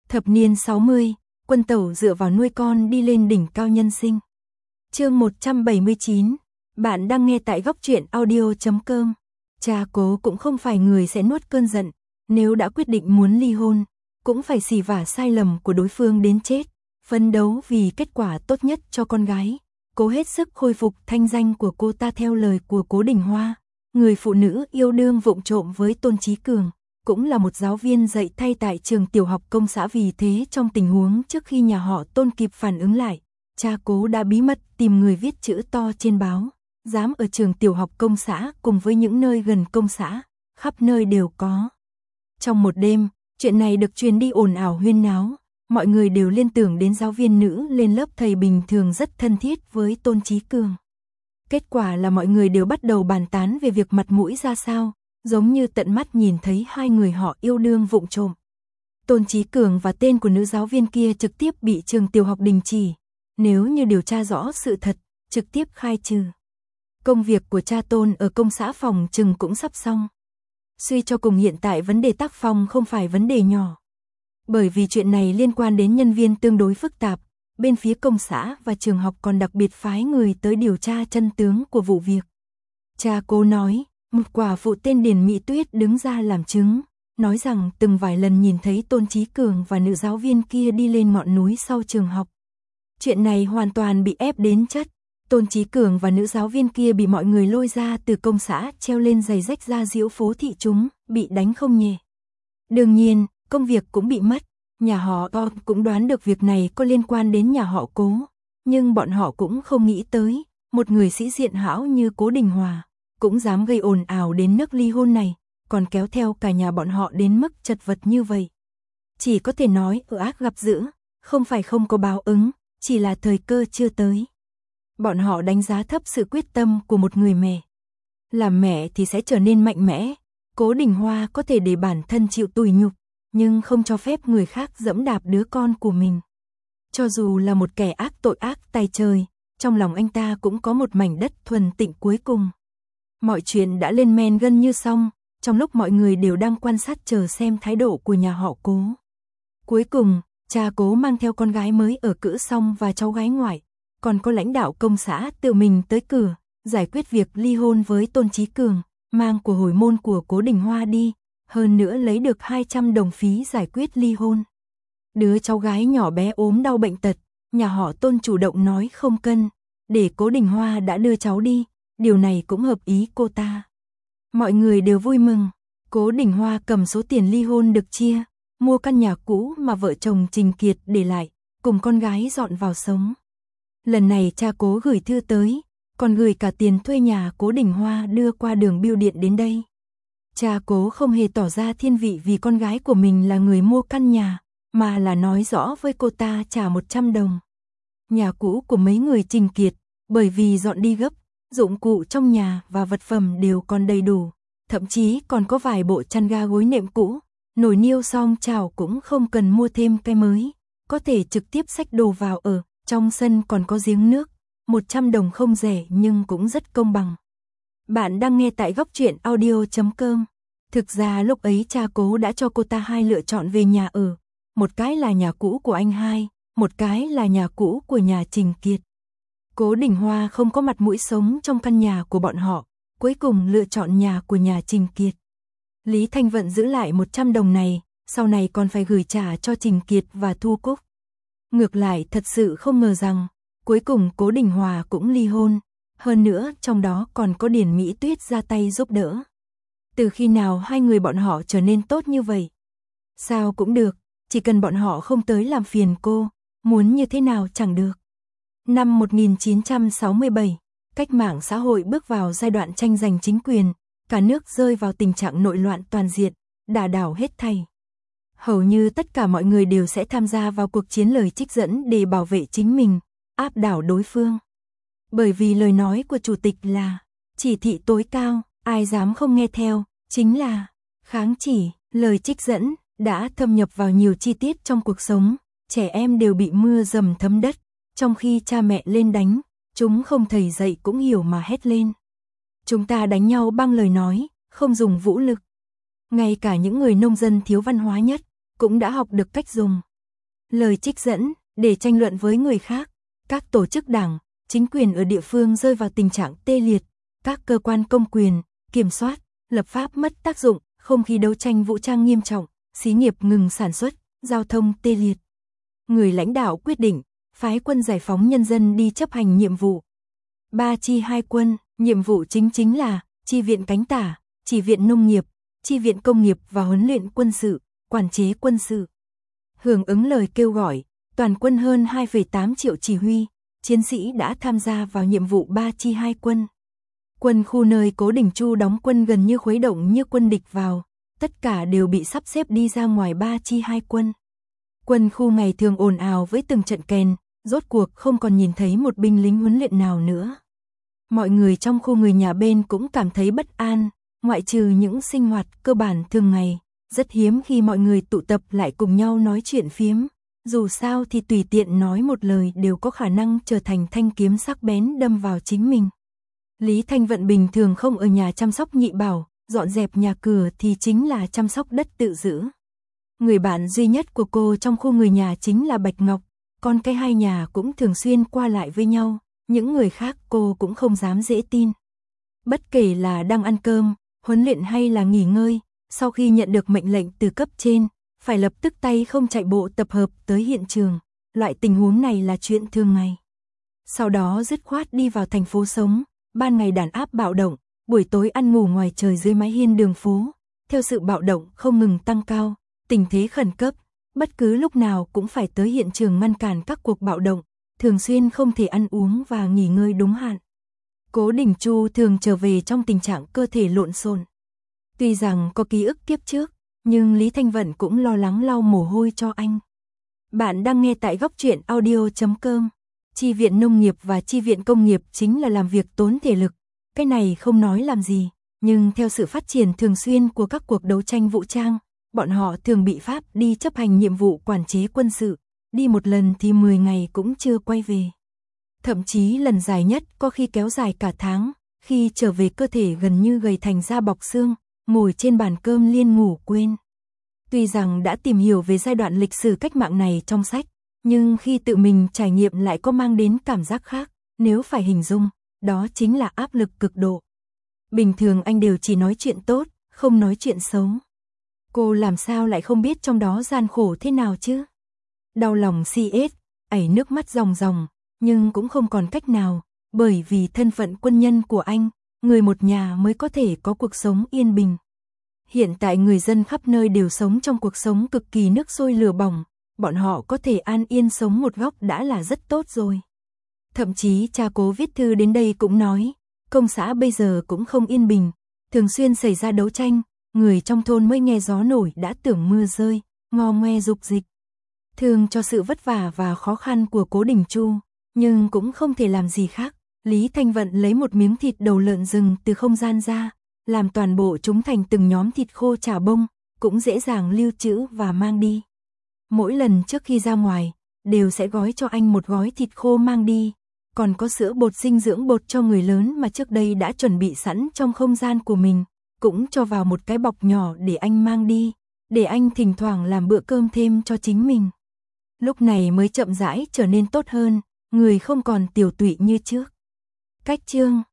Thập niên 60, Quân Tẩu dựa vào nuôi con đi lên đỉnh cao nhân sinh. Chương 179, bạn đang nghe tại goctruyện.audio.com. Cha Cố cũng không phải người sẽ nuốt cơn giận, nếu đã quyết định muốn ly hôn, cũng phải xỉ vả sai lầm của đối phương đến chết, phấn đấu vì kết quả tốt nhất cho con gái, cố hết sức khôi phục thanh danh của cô ta. Theo lời của Cố Đình Hoa, người phụ nữ yêu đương vụng trộm với Tôn Chí Cường, cũng là một giáo viên dạy thay tại trường tiểu học công xã. Vì thế trong tình huống trước khi nhà họ Tôn kịp phản ứng lại, cha Cố đã bí mật tìm người viết chữ to trên báo, dám ở trường tiểu học công xã cùng với những nơi gần công xã, khắp nơi đều có. Trong một đêm, chuyện này được truyền đi ồn ào huyên náo, mọi người đều liên tưởng đến giáo viên nữ lên lớp thầy bình thường rất thân thiết với Tôn Chí Cường. Kết quả là mọi người đều bắt đầu bàn tán về việc mặt mũi ra sao, giống như tận mắt nhìn thấy hai người họ yêu đương vụng trộm. Tôn Chí Cường và tên của nữ giáo viên kia trực tiếp bị trường tiểu học đình chỉ, nếu như điều tra rõ sự thật, trực tiếp khai trừ. Công việc của cha Tôn ở công xã phòng trừng cũng sắp xong. Suy cho cùng hiện tại vấn đề tác phong không phải vấn đề nhỏ. Bởi vì chuyện này liên quan đến nhân viên tương đối phức tạp, bên phía công xã và trường học còn đặc biệt phái người tới điều tra chân tướng của vụ việc. Cha Cố nói, một quả phụ tên Điền Mỹ Tuyết đứng ra làm chứng, nói rằng từng vài lần nhìn thấy Tôn Chí Cường và nữ giáo viên kia đi lên ngọn núi sau trường học. Chuyện này hoàn toàn bị ép đến chất. Tôn Chí Cường và nữ giáo viên kia bị mọi người lôi ra từ công xã treo lên giày rách ra diễu phố thị chúng, bị đánh không nhẹ. Đương nhiên, công việc cũng bị mất. Nhà họ To cũng đoán được việc này có liên quan đến nhà họ Cố, nhưng bọn họ cũng không nghĩ tới, một người sĩ diện hão như Cố Đình Hòa cũng dám gây ồn ào đến nước ly hôn này, còn kéo theo cả nhà bọn họ đến mức chật vật như vậy. Chỉ có thể nói ở ác gặp dữ, không phải không có báo ứng, chỉ là thời cơ chưa tới. Bọn họ đánh giá thấp sự quyết tâm của một người mẹ. Làm mẹ thì sẽ trở nên mạnh mẽ, Cố Đình Hoa có thể để bản thân chịu tủi nhục, nhưng không cho phép người khác giẫm đạp đứa con của mình. Cho dù là một kẻ ác tội ác tày trời, trong lòng anh ta cũng có một mảnh đất thuần tịnh cuối cùng. Mọi chuyện đã lên men gần như xong, trong lúc mọi người đều đang quan sát chờ xem thái độ của nhà họ Cố. Cuối cùng, cha Cố mang theo con gái mới ở cữ xong và cháu gái ngoại, còn có lãnh đạo công xã tự mình tới cửa, giải quyết việc ly hôn với Tôn Chí Cường, mang của hồi môn của Cố Đình Hoa đi, hơn nữa lấy được 200 đồng phí giải quyết ly hôn. Đứa cháu gái nhỏ bé ốm đau bệnh tật, nhà họ Tôn chủ động nói không cân, để Cố Đình Hoa đã đưa cháu đi, điều này cũng hợp ý cô ta. Mọi người đều vui mừng, Cố Đình Hoa cầm số tiền ly hôn được chia, mua căn nhà cũ mà vợ chồng Trình Kiệt để lại, cùng con gái dọn vào sống. Lần này cha Cố gửi thư tới, còn gửi cả tiền thuê nhà Cố Đình Hoa đưa qua đường bưu điện đến đây. Cha Cố không hề tỏ ra thiên vị vì con gái của mình là người mua căn nhà, mà là nói rõ với cô ta trả 100 đồng. Nhà cũ của mấy người Trình Kiệt, bởi vì dọn đi gấp, dụng cụ trong nhà và vật phẩm đều còn đầy đủ, thậm chí còn có vài bộ chăn ga gối nệm cũ, nồi niêu xoong chảo cũng không cần mua thêm cái mới, có thể trực tiếp xách đồ vào ở, trong sân còn có giếng nước, 100 đồng không rẻ nhưng cũng rất công bằng. Bạn đang nghe tại goctruyện.audio.com. Thực ra lúc ấy cha Cố đã cho cô ta hai lựa chọn về nhà ở, một cái là nhà cũ của anh hai, một cái là nhà cũ của nhà Trình Kiệt. Cố Đình Hoa không có mặt mũi sống trong căn nhà của bọn họ, cuối cùng lựa chọn nhà của nhà Trình Kiệt. Lý Thanh Vận giữ lại 100 đồng này, sau này còn phải gửi trả cho Trình Kiệt và Thu Cúc. Ngược lại thật sự không ngờ rằng, cuối cùng Cố Đình Hoa cũng ly hôn, hơn nữa trong đó còn có Điền Mỹ Tuyết ra tay giúp đỡ. Từ khi nào hai người bọn họ trở nên tốt như vậy? Sao cũng được, chỉ cần bọn họ không tới làm phiền cô, muốn như thế nào chẳng được. Năm 1967, cách mạng xã hội bước vào giai đoạn tranh giành chính quyền, cả nước rơi vào tình trạng nội loạn toàn diện, đả đảo hết thảy. Hầu như tất cả mọi người đều sẽ tham gia vào cuộc chiến lời trích dẫn để bảo vệ chính mình, áp đảo đối phương. Bởi vì lời nói của chủ tịch là chỉ thị tối cao, ai dám không nghe theo, chính là kháng chỉ. Lời trích dẫn đã thâm nhập vào nhiều chi tiết trong cuộc sống, trẻ em đều bị mưa dầm thấm đất, trong khi cha mẹ lên đánh, chúng không thầy dạy cũng hiểu mà hét lên. Chúng ta đánh nhau bằng lời nói, không dùng vũ lực. Ngay cả những người nông dân thiếu văn hóa nhất, cũng đã học được cách dùng Lời trích dẫn, để tranh luận với người khác, các tổ chức đảng, chính quyền ở địa phương rơi vào tình trạng tê liệt, các cơ quan công quyền, kiểm soát, lập pháp mất tác dụng, không khí đấu tranh vũ trang nghiêm trọng, xí nghiệp ngừng sản xuất, giao thông tê liệt. Người lãnh đạo quyết định, phái quân giải phóng nhân dân đi chấp hành nhiệm vụ. 3 chi 2 quân, nhiệm vụ chính là chi viện cánh tả, chi viện nông nghiệp, chi viện công nghiệp và huấn luyện quân sự, quản chế quân sự. Hưởng ứng lời kêu gọi, toàn quân hơn 2,8 triệu chỉ huy, chiến sĩ đã tham gia vào nhiệm vụ 3 chi 2 quân. Quân khu nơi Cố Đình Chu đóng quân gần như khuấy động như quân địch vào, tất cả đều bị sắp xếp đi ra ngoài 3 chi 2 quân. Quân khu ngày thường ồn ào với từng trận kèn, rốt cuộc không còn nhìn thấy một binh lính huấn luyện nào nữa. Mọi người trong khu người nhà bên cũng cảm thấy bất an, ngoại trừ những sinh hoạt cơ bản thường ngày, rất hiếm khi mọi người tụ tập lại cùng nhau nói chuyện phiếm, dù sao thì tùy tiện nói một lời đều có khả năng trở thành thanh kiếm sắc bén đâm vào chính mình. Lý Thanh Vận bình thường không ở nhà chăm sóc nhị bảo, dọn dẹp nhà cửa thì chính là chăm sóc đất tự giữ. Người bạn duy nhất của cô trong khu người nhà chính là Bạch Ngọc, con cái hai nhà cũng thường xuyên qua lại với nhau, những người khác cô cũng không dám dễ tin. Bất kể là đang ăn cơm, huấn luyện hay là nghỉ ngơi, sau khi nhận được mệnh lệnh từ cấp trên, phải lập tức tay không chạy bộ tập hợp tới hiện trường, loại tình huống này là chuyện thường ngày. Sau đó dứt khoát đi vào thành phố sống, ban ngày đàn áp bạo động, buổi tối ăn ngủ ngoài trời dưới mái hiên đường phố, theo sự bạo động không ngừng tăng cao, tình thế khẩn cấp, bất cứ lúc nào cũng phải tới hiện trường ngăn cản các cuộc bạo động, thường xuyên không thể ăn uống và nghỉ ngơi đúng hạn. Cố Đình Chu thường trở về trong tình trạng cơ thể lộn xộn. Tuy rằng có ký ức kiếp trước, nhưng Lý Thanh Vận cũng lo lắng lau mồ hôi cho anh. Bạn đang nghe tại góc truyện audio.com. Chi viện nông nghiệp và chi viện công nghiệp chính là làm việc tốn thể lực. Cái này không nói làm gì, nhưng theo sự phát triển thường xuyên của các cuộc đấu tranh vũ trang, bọn họ thường bị Pháp đi chấp hành nhiệm vụ quản chế quân sự, đi một lần thì 10 ngày cũng chưa quay về. Thậm chí lần dài nhất có khi kéo dài cả tháng, khi trở về cơ thể gần như gầy thành da bọc xương, ngồi trên bàn cơm liên ngủ quên. Tuy rằng đã tìm hiểu về giai đoạn lịch sử cách mạng này trong sách, nhưng khi tự mình trải nghiệm lại có mang đến cảm giác khác, nếu phải hình dung, đó chính là áp lực cực độ. Bình thường anh đều chỉ nói chuyện tốt, không nói chuyện xấu. Cô làm sao lại không biết trong đó gian khổ thế nào chứ? Đau lòng CS, ảy nước mắt ròng ròng, nhưng cũng không còn cách nào, bởi vì thân phận quân nhân của anh, người một nhà mới có thể có cuộc sống yên bình. Hiện tại người dân khắp nơi đều sống trong cuộc sống cực kỳ nước sôi lửa bỏng, bọn họ có thể an yên sống một góc đã là rất tốt rồi. Thậm chí cha Cố viết thư đến đây cũng nói, công xã bây giờ cũng không yên bình, thường xuyên xảy ra đấu tranh, người trong thôn mới nghe gió nổi đã tưởng mưa rơi, ngo ngoe dục dịch. Thương cho sự vất vả và khó khăn của Cố Đình Chu, nhưng cũng không thể làm gì khác. Lý Thanh Vận lấy một miếng thịt đầu lợn rừng từ không gian ra, làm toàn bộ chúng thành từng nhóm thịt khô chả bông, cũng dễ dàng lưu trữ và mang đi. Mỗi lần trước khi ra ngoài, đều sẽ gói cho anh một gói thịt khô mang đi, còn có sữa bột dinh dưỡng bột cho người lớn mà trước đây đã chuẩn bị sẵn trong không gian của mình, cũng cho vào một cái bọc nhỏ để anh mang đi, để anh thỉnh thoảng làm bữa cơm thêm cho chính mình. Lúc này mới chậm rãi trở nên tốt hơn, người không còn tiểu tụy như trước. Cách chương